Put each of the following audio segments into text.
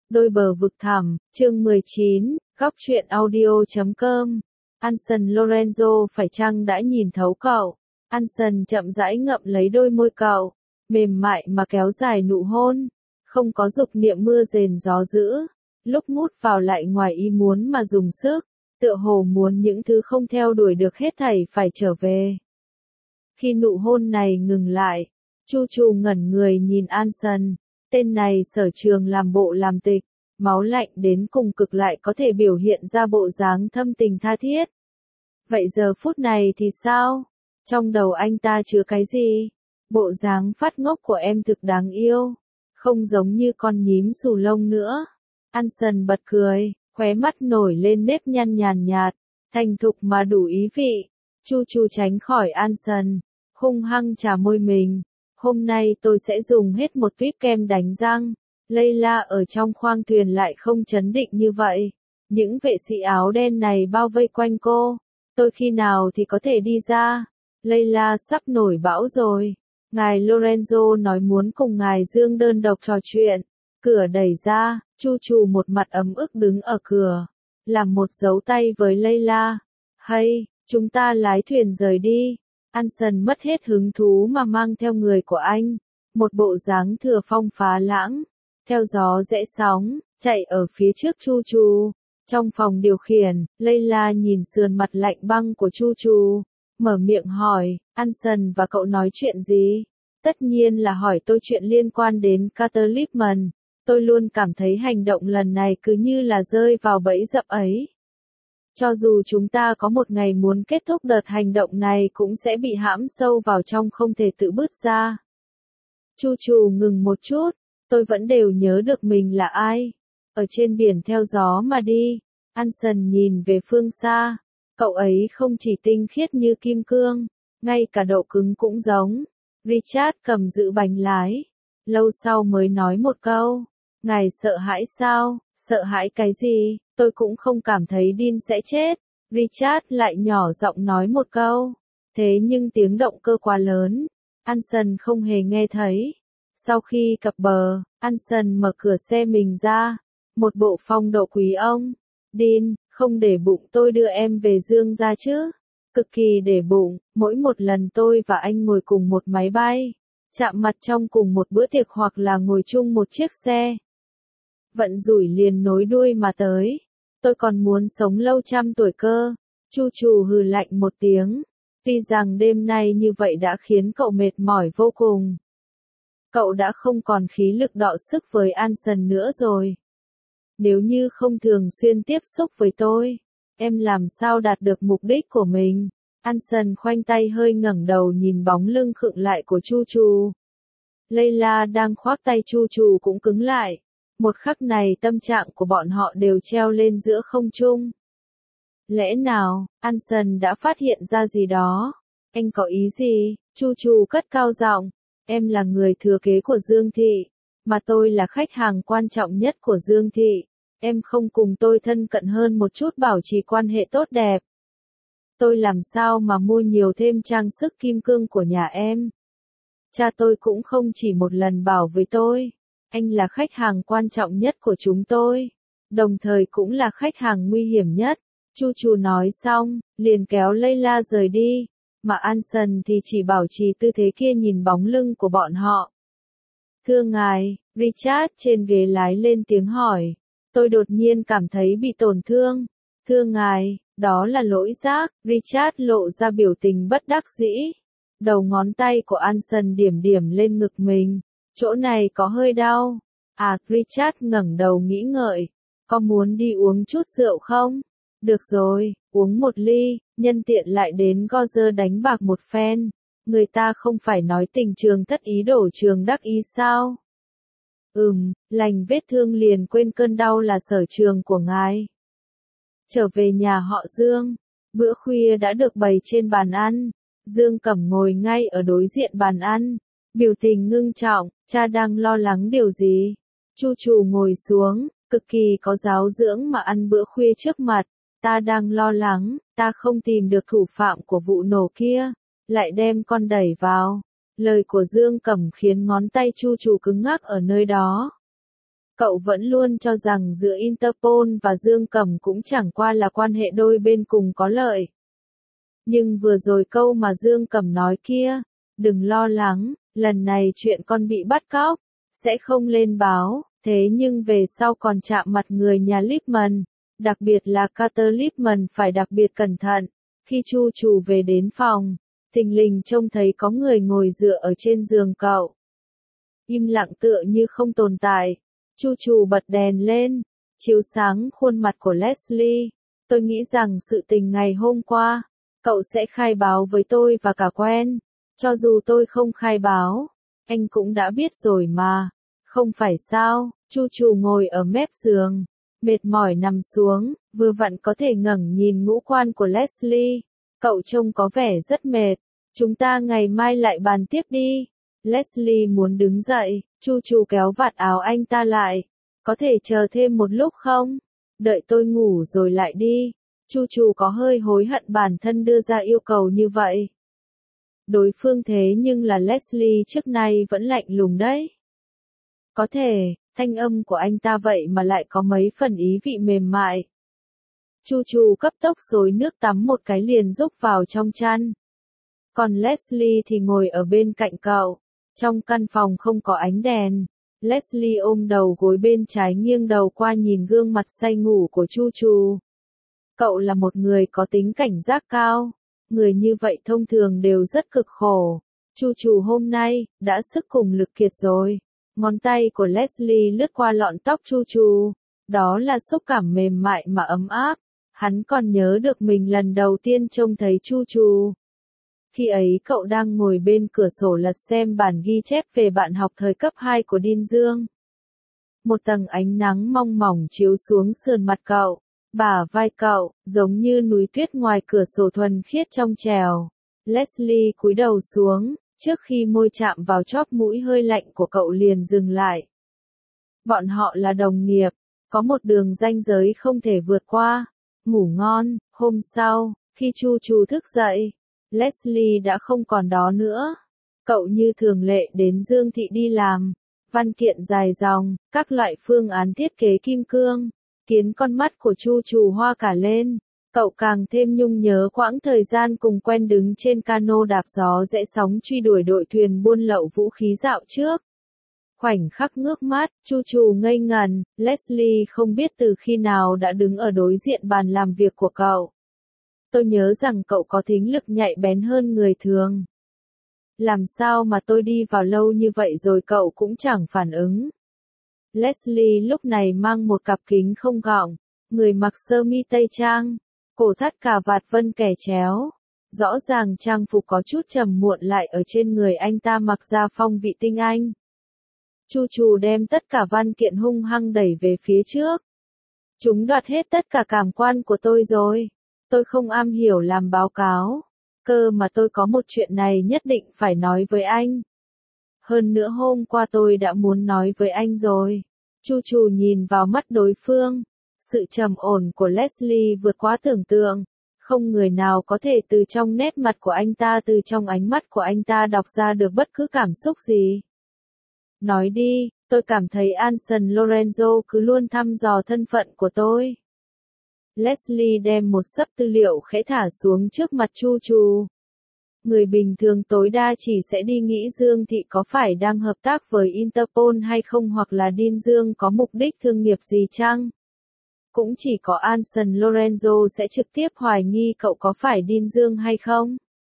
Đôi bờ vực thẳm, chương 19, góc truyện audio.com. Anson Lorenzo phải chăng đã nhìn thấu cậu? Anson chậm rãi ngậm lấy đôi môi cậu, mềm mại mà kéo dài nụ hôn, không có dục niệm mưa rền gió dữ, lúc mút vào lại ngoài ý muốn mà dùng sức, tựa hồ muốn những thứ không theo đuổi được hết thảy phải trở về. Khi nụ hôn này ngừng lại, Chu Chu ngẩn người nhìn Anson, tên này sở trường làm bộ làm tịch, máu lạnh đến cùng cực lại có thể biểu hiện ra bộ dáng thâm tình tha thiết. Vậy giờ phút này thì sao? Trong đầu anh ta chứa cái gì? Bộ dáng phát ngốc của em thực đáng yêu, không giống như con nhím xù lông nữa. Anson bật cười, khóe mắt nổi lên nếp nhăn nhàn nhạt, thành thục mà đủ ý vị. Chu Chu tránh khỏi Anson, hung hăng chà môi mình. Hôm nay tôi sẽ dùng hết một tuýp kem đánh răng. Layla ở trong khoang thuyền lại không chấn định như vậy. Những vệ sĩ áo đen này bao vây quanh cô. Tôi khi nào thì có thể đi ra? Layla sắp nổi bão rồi. Ngài Lorenzo nói muốn cùng ngài Dương đơn độc trò chuyện. Cửa đẩy ra, Chu Chu một mặt ấm ức đứng ở cửa, làm một dấu tay với Layla. Hay, chúng ta lái thuyền rời đi. Anson mất hết hứng thú mà mang theo người của anh, một bộ dáng thừa phong phá lãng, theo gió rẽ sóng, chạy ở phía trước Chu Chu. Trong phòng điều khiển, Layla nhìn sườn mặt lạnh băng của Chu Chu, mở miệng hỏi, Anson và cậu nói chuyện gì? Tất nhiên là hỏi tôi chuyện liên quan đến Carter Lipman. Tôi luôn cảm thấy hành động lần này cứ như là rơi vào bẫy dập ấy. Cho dù chúng ta có một ngày muốn kết thúc đợt hành động này cũng sẽ bị hãm sâu vào trong không thể tự bứt ra. Chu Chu ngừng một chút, tôi vẫn đều nhớ được mình là ai. Ở trên biển theo gió mà đi. Anson nhìn về phương xa, cậu ấy không chỉ tinh khiết như kim cương, ngay cả độ cứng cũng giống. Richard cầm giữ bánh lái, lâu sau mới nói một câu, ngài sợ hãi sao? Sợ hãi cái gì? Tôi cũng không cảm thấy Dean sẽ chết. Richard lại nhỏ giọng nói một câu. Thế nhưng tiếng động cơ quá lớn, Anson không hề nghe thấy. Sau khi cập bờ, Anson mở cửa xe mình ra. Một bộ phong độ quý ông. Dean, không để bụng tôi đưa em về Dương ra chứ? Cực kỳ để bụng, mỗi một lần tôi và anh ngồi cùng một máy bay, chạm mặt trong cùng một bữa tiệc hoặc là ngồi chung một chiếc xe. Vận rủi liền nối đuôi mà tới. Tôi còn muốn sống lâu trăm tuổi cơ. Chu Chu hừ lạnh một tiếng. Tuy rằng đêm nay như vậy đã khiến cậu mệt mỏi vô cùng. Cậu đã không còn khí lực đọ sức với Anson nữa rồi. Nếu như không thường xuyên tiếp xúc với tôi, em làm sao đạt được mục đích của mình? Anson khoanh tay hơi ngẩng đầu nhìn bóng lưng khựng lại của Chu Chu. Layla đang khoác tay Chu Chu cũng cứng lại. Một khắc này tâm trạng của bọn họ đều treo lên giữa không trung. Lẽ nào, Anson đã phát hiện ra gì đó? Anh có ý gì? Chu Chu cất cao giọng. Em là người thừa kế của Dương Thị, mà tôi là khách hàng quan trọng nhất của Dương Thị. Em không cùng tôi thân cận hơn một chút bảo trì quan hệ tốt đẹp. Tôi làm sao mà mua nhiều thêm trang sức kim cương của nhà em? Cha tôi cũng không chỉ một lần bảo với tôi. Anh là khách hàng quan trọng nhất của chúng tôi, đồng thời cũng là khách hàng nguy hiểm nhất. Chu Chu nói xong, liền kéo Layla rời đi, mà Anson thì chỉ bảo trì tư thế kia nhìn bóng lưng của bọn họ. Thưa ngài, Richard trên ghế lái lên tiếng hỏi. Tôi đột nhiên cảm thấy bị tổn thương. Thưa ngài, đó là lỗi giác. Richard lộ ra biểu tình bất đắc dĩ. Đầu ngón tay của Anson điểm điểm lên ngực mình. Chỗ này có hơi đau. À, Richard ngẩng đầu nghĩ ngợi. Có muốn đi uống chút rượu không? Được rồi, uống một ly, nhân tiện lại đến Gozer đánh bạc một phen. Người ta không phải nói tình trường thất ý đổ trường đắc ý sao? Lành vết thương liền quên cơn đau là sở trường của ngài. Trở về nhà họ Dương, bữa khuya đã được bày trên bàn ăn. Dương Cẩm ngồi ngay ở đối diện bàn ăn. Biểu tình ngưng trọng, cha đang lo lắng điều gì? Chu Chu ngồi xuống, cực kỳ có giáo dưỡng mà ăn bữa khuya trước mặt. Ta đang lo lắng, ta không tìm được thủ phạm của vụ nổ kia, lại đem con đẩy vào. Lời của Dương Cẩm khiến ngón tay Chu Chu cứng ngắc ở nơi đó. Cậu vẫn luôn cho rằng giữa Interpol và Dương Cẩm cũng chẳng qua là quan hệ đôi bên cùng có lợi. Nhưng vừa rồi câu mà Dương Cẩm nói kia, đừng lo lắng, lần này chuyện con bị bắt cóc, sẽ không lên báo, thế nhưng về sau còn chạm mặt người nhà Lipman, đặc biệt là Carter Lipman phải đặc biệt cẩn thận. Khi Chu Trù về đến phòng, thình lình trông thấy có người ngồi dựa ở trên giường cậu. Im lặng tựa như không tồn tại. Chu Trù bật đèn lên, chiếu sáng khuôn mặt của Leslie. Tôi nghĩ rằng sự tình ngày hôm qua, cậu sẽ khai báo với tôi và cả Quen. Cho dù tôi không khai báo, anh cũng đã biết rồi mà. Không phải sao? Chu Trù ngồi ở mép giường, mệt mỏi nằm xuống, vừa vặn có thể ngẩng nhìn ngũ quan của Leslie. Cậu trông có vẻ rất mệt. Chúng ta ngày mai lại bàn tiếp đi. Leslie muốn đứng dậy, Chu Trù kéo vạt áo anh ta lại. Có thể chờ thêm một lúc không? Đợi tôi ngủ rồi lại đi. Chu Trù có hơi hối hận bản thân đưa ra yêu cầu như vậy. Đối phương thế nhưng là Leslie trước nay vẫn lạnh lùng đấy. Có thể, thanh âm của anh ta vậy mà lại có mấy phần ý vị mềm mại. Chu Trù cấp tốc xối nước tắm một cái liền rúc vào trong chăn. Còn Leslie thì ngồi ở bên cạnh cậu. Trong căn phòng không có ánh đèn. Leslie ôm đầu gối bên trái nghiêng đầu qua nhìn gương mặt say ngủ của Chu Trù. Cậu là một người có tính cảnh giác cao. Người như vậy thông thường đều rất cực khổ. Chu Trù hôm nay, đã sức cùng lực kiệt rồi. Ngón tay của Leslie lướt qua lọn tóc Chu Trù. Đó là xúc cảm mềm mại mà ấm áp. Hắn còn nhớ được mình lần đầu tiên trông thấy Chu Trù. Khi ấy cậu đang ngồi bên cửa sổ lật xem bản ghi chép về bạn học thời cấp 2 của Đinh Dương. Một tầng ánh nắng mong mỏng chiếu xuống sườn mặt cậu, bả vai cậu, giống như núi tuyết ngoài cửa sổ thuần khiết trong trèo. Leslie cúi đầu xuống, trước khi môi chạm vào chóp mũi hơi lạnh của cậu liền dừng lại. Bọn họ là đồng nghiệp, có một đường ranh giới không thể vượt qua. Ngủ ngon. Hôm sau, khi Chu Trù thức dậy, Leslie đã không còn đó nữa. Cậu như thường lệ đến Dương Thị đi làm. Văn kiện dài dòng, các loại phương án thiết kế kim cương, khiến con mắt của Chu Trù hoa cả lên. Cậu càng thêm nhung nhớ quãng thời gian cùng Quen đứng trên cano đạp gió rẽ sóng truy đuổi đội thuyền buôn lậu vũ khí dạo trước. Khoảnh khắc ngước mắt, Chu Trù ngây ngần, Leslie không biết từ khi nào đã đứng ở đối diện bàn làm việc của cậu. Tôi nhớ rằng cậu có thính lực nhạy bén hơn người thường. Làm sao mà tôi đi vào lâu như vậy rồi cậu cũng chẳng phản ứng. Leslie lúc này mang một cặp kính không gọng, người mặc sơ mi tây trang, cổ thắt cà vạt vân kẻ chéo. Rõ ràng trang phục có chút trầm muộn lại ở trên người anh ta mặc ra phong vị tinh anh. Chu Trù đem tất cả văn kiện hung hăng đẩy về phía trước. Chúng đoạt hết tất cả cảm quan của tôi rồi. Tôi không am hiểu làm báo cáo. Cơ mà tôi có một chuyện này nhất định phải nói với anh. Hơn nữa hôm qua tôi đã muốn nói với anh rồi. Chu Trù nhìn vào mắt đối phương. Sự trầm ổn của Leslie vượt quá tưởng tượng. Không người nào có thể từ trong nét mặt của anh ta, từ trong ánh mắt của anh ta đọc ra được bất cứ cảm xúc gì. Nói đi, tôi cảm thấy Anson Lorenzo cứ luôn thăm dò thân phận của tôi. Leslie đem một xấp tư liệu khẽ thả xuống trước mặt Chu Trù. Người bình thường tối đa chỉ sẽ đi nghĩ Dương Thị có phải đang hợp tác với Interpol hay không, hoặc là Đinh Dương có mục đích thương nghiệp gì chăng? Cũng chỉ có Anson Lorenzo sẽ trực tiếp hoài nghi cậu có phải Đinh Dương hay không.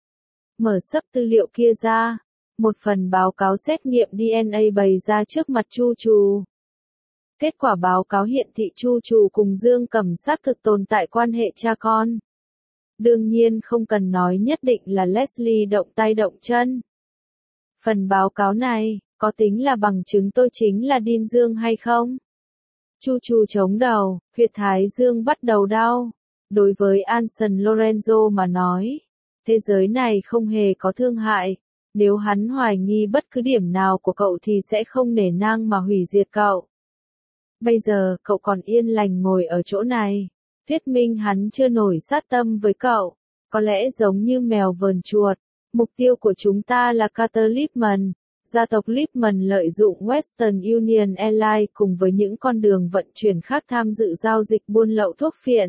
Mở xấp tư liệu kia ra. Một phần báo cáo xét nghiệm DNA bày ra trước mặt Chu Trù. Kết quả báo cáo hiện thị Chu Trù cùng Dương Cẩm xác thực tồn tại quan hệ cha con. Đương nhiên không cần nói nhất định là Leslie động tay động chân. Phần báo cáo này, có tính là bằng chứng tôi chính là Đinh Dương hay không? Chu Trù chống đầu, huyệt thái dương bắt đầu đau. Đối với Anson Lorenzo mà nói, thế giới này không hề có thương hại. Nếu hắn hoài nghi bất cứ điểm nào của cậu thì sẽ không nể nang mà hủy diệt cậu. Bây giờ cậu còn yên lành ngồi ở chỗ này. Thuyết minh hắn chưa nổi sát tâm với cậu. Có lẽ giống như mèo vờn chuột. Mục tiêu của chúng ta là Carter Lipman. Gia tộc Lipman lợi dụng Western Union Airlines cùng với những con đường vận chuyển khác tham dự giao dịch buôn lậu thuốc phiện.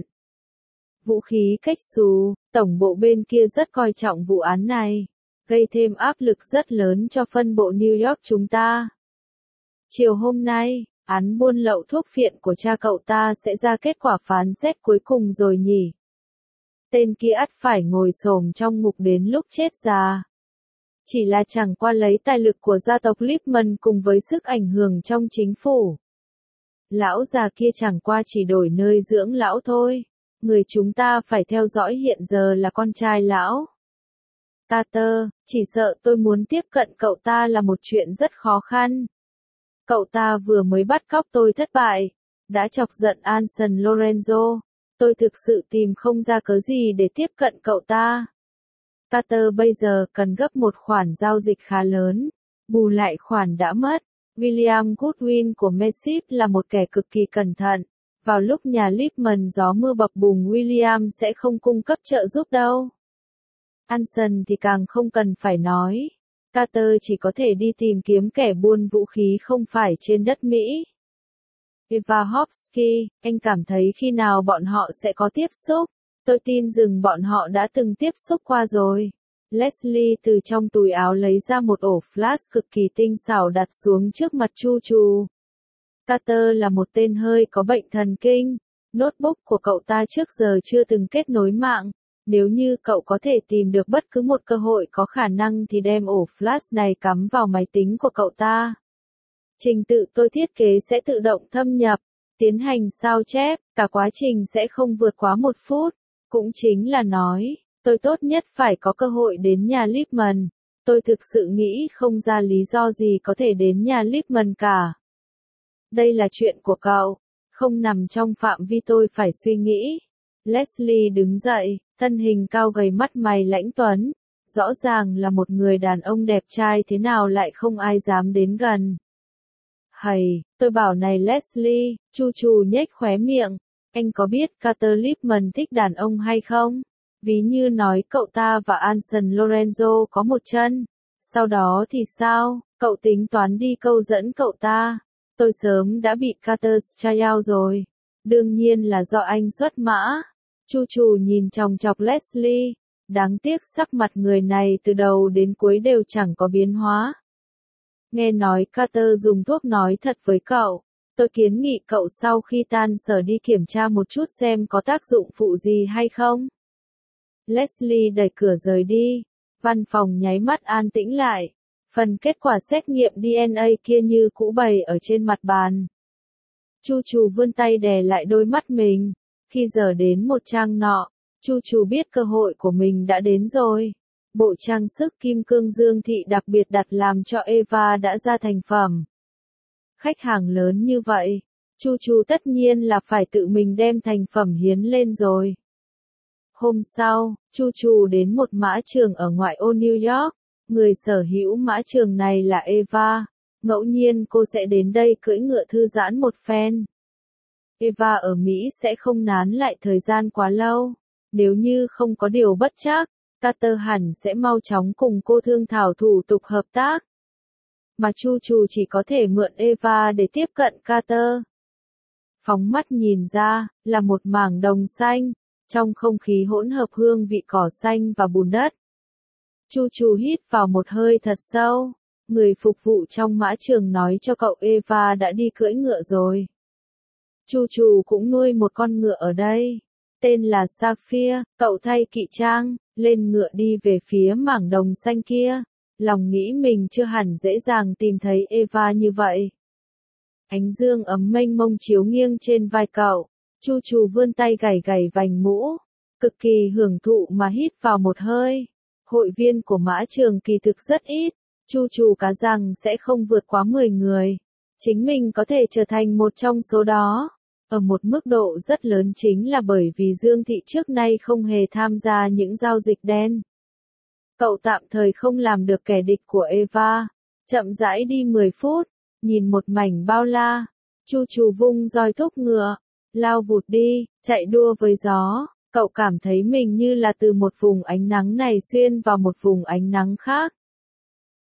Vũ khí cách xù, tổng bộ bên kia rất coi trọng vụ án này, gây thêm áp lực rất lớn cho phân bộ New York chúng ta. Chiều hôm nay, án buôn lậu thuốc phiện của cha cậu ta sẽ ra kết quả phán xét cuối cùng rồi nhỉ? Tên kia ắt phải ngồi xổm trong ngục đến lúc chết già. Chỉ là chẳng qua lấy tài lực của gia tộc Lipman cùng với sức ảnh hưởng trong chính phủ. Lão già kia chẳng qua chỉ đổi nơi dưỡng lão thôi. Người chúng ta phải theo dõi hiện giờ là con trai lão. Carter, chỉ sợ tôi muốn tiếp cận cậu ta là một chuyện rất khó khăn. Cậu ta vừa mới bắt cóc tôi thất bại, đã chọc giận Anson Lorenzo. Tôi thực sự tìm không ra cớ gì để tiếp cận cậu ta. Carter bây giờ cần gấp một khoản giao dịch khá lớn, bù lại khoản đã mất. William Goodwin của Massif là một kẻ cực kỳ cẩn thận. Vào lúc nhà Lipman gió mưa bập bùng William sẽ không cung cấp trợ giúp đâu. Anson thì càng không cần phải nói. Carter chỉ có thể đi tìm kiếm kẻ buôn vũ khí không phải trên đất Mỹ. Eva Hofsky, anh cảm thấy khi nào bọn họ sẽ có tiếp xúc? Tôi tin rằng bọn họ đã từng tiếp xúc qua rồi. Leslie từ trong túi áo lấy ra một ổ flash cực kỳ tinh xảo đặt xuống trước mặt Chu Chu. Carter là một tên hơi có bệnh thần kinh. Notebook của cậu ta trước giờ chưa từng kết nối mạng. Nếu như cậu có thể tìm được bất cứ một cơ hội có khả năng thì đem ổ flash này cắm vào máy tính của cậu ta. Trình tự tôi thiết kế sẽ tự động thâm nhập, tiến hành sao chép, cả quá trình sẽ không vượt quá 1 phút. Cũng chính là nói, tôi tốt nhất phải có cơ hội đến nhà Lipman. Tôi thực sự nghĩ không ra lý do gì có thể đến nhà Lipman cả. Đây là chuyện của cậu, không nằm trong phạm vi tôi phải suy nghĩ. Leslie đứng dậy, thân hình cao gầy mắt mày lãnh tuấn. Rõ ràng là một người đàn ông đẹp trai thế nào lại không ai dám đến gần. Hầy, tôi bảo này Leslie, Chu Chu nhếch khóe miệng. Anh có biết Carter Lipman thích đàn ông hay không? Ví như nói cậu ta và Anson Lorenzo có một chân. Sau đó thì sao? Cậu tính toán đi câu dẫn cậu ta. Tôi sớm đã bị Carter try out rồi. Đương nhiên là do anh xuất mã. Chu Chu nhìn chòng chọc Leslie. Đáng tiếc sắc mặt người này từ đầu đến cuối đều chẳng có biến hóa. Nghe nói Carter dùng thuốc nói thật với cậu. Tôi kiến nghị cậu sau khi tan sở đi kiểm tra một chút xem có tác dụng phụ gì hay không. Leslie đẩy cửa rời đi. Văn phòng nháy mắt an tĩnh lại. Phần kết quả xét nghiệm DNA kia như cũ bày ở trên mặt bàn. Chu Chu vươn tay đè lại đôi mắt mình. Khi giờ đến một trang nọ, Chu Chu biết cơ hội của mình đã đến rồi. Bộ trang sức kim cương dương thị đặc biệt đặt làm cho Eva đã ra thành phẩm. Khách hàng lớn như vậy, Chu Chu tất nhiên là phải tự mình đem thành phẩm hiến lên rồi. Hôm sau, Chu Chu đến một mã trường ở ngoại ô New York. Người sở hữu mã trường này là Eva. Ngẫu nhiên cô sẽ đến đây cưỡi ngựa thư giãn một phen. Eva ở Mỹ sẽ không nán lại thời gian quá lâu. Nếu như không có điều bất trắc, Carter hẳn sẽ mau chóng cùng cô thương thảo thủ tục hợp tác. Mà Chu Chu chỉ có thể mượn Eva để tiếp cận Carter. Phóng mắt nhìn ra, là một mảng đồng xanh, trong không khí hỗn hợp hương vị cỏ xanh và bùn đất. Chu Chu hít vào một hơi thật sâu. Người phục vụ trong mã trường nói cho cậu Eva đã đi cưỡi ngựa rồi. Chu Chu cũng nuôi một con ngựa ở đây. Tên là Sapphire, cậu thay kỵ trang, lên ngựa đi về phía mảng đồng xanh kia. Lòng nghĩ mình chưa hẳn dễ dàng tìm thấy Eva như vậy. Ánh dương ấm mênh mông chiếu nghiêng trên vai cậu. Chu Chu vươn tay gảy gảy vành mũ. Cực kỳ hưởng thụ mà hít vào một hơi. Hội viên của mã trường kỳ thực rất ít. Chu Chu cá rằng sẽ không vượt quá 10 người. Chính mình có thể trở thành một trong số đó. Ở một mức độ rất lớn chính là bởi vì Dương Thị trước nay không hề tham gia những giao dịch đen. Cậu tạm thời không làm được kẻ địch của Eva. Chậm rãi đi 10 phút, nhìn một mảnh bao la. Chu Chu vung roi thúc ngựa, lao vụt đi, chạy đua với gió. Cậu cảm thấy mình như là từ một vùng ánh nắng này xuyên vào một vùng ánh nắng khác.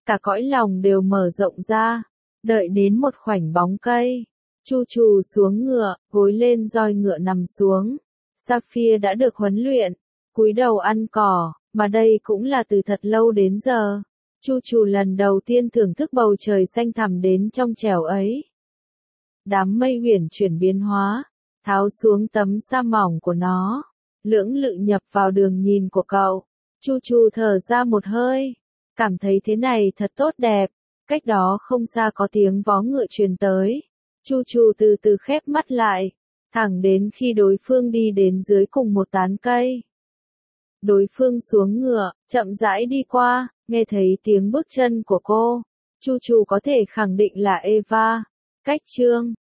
cả cõi lòng đều mở rộng ra. Đợi đến một khoảnh bóng cây, Chu Chu xuống ngựa, gối lên roi ngựa nằm xuống. Sapphire đã được huấn luyện, cúi đầu ăn cỏ, mà đây cũng là từ thật lâu đến giờ. Chu Chu lần đầu tiên thưởng thức bầu trời xanh thẳm đến trong trẻo ấy. Đám mây huyền chuyển biến hóa, tháo xuống tấm sa mỏng của nó, lưỡng lự nhập vào đường nhìn của cậu. Chu Chu thở ra một hơi, cảm thấy thế này thật tốt đẹp. Cách đó không xa có tiếng vó ngựa truyền tới. Chu Chu từ từ khép mắt lại, thẳng đến khi đối phương đi đến dưới cùng một tán cây. Đối phương xuống ngựa, chậm rãi đi qua, nghe thấy tiếng bước chân của cô. Chu Chu có thể khẳng định là Eva. Cách chương